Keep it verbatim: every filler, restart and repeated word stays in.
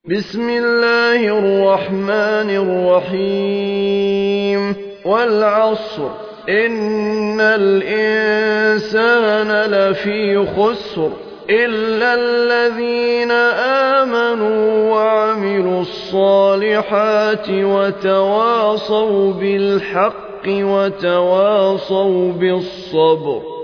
بسم الله الرحمن الرحيم والعصر إن الإنسان لفي خسر إلا الذين آمنوا وعملوا الصالحات وتواصوا بالحق وتواصوا بالصبر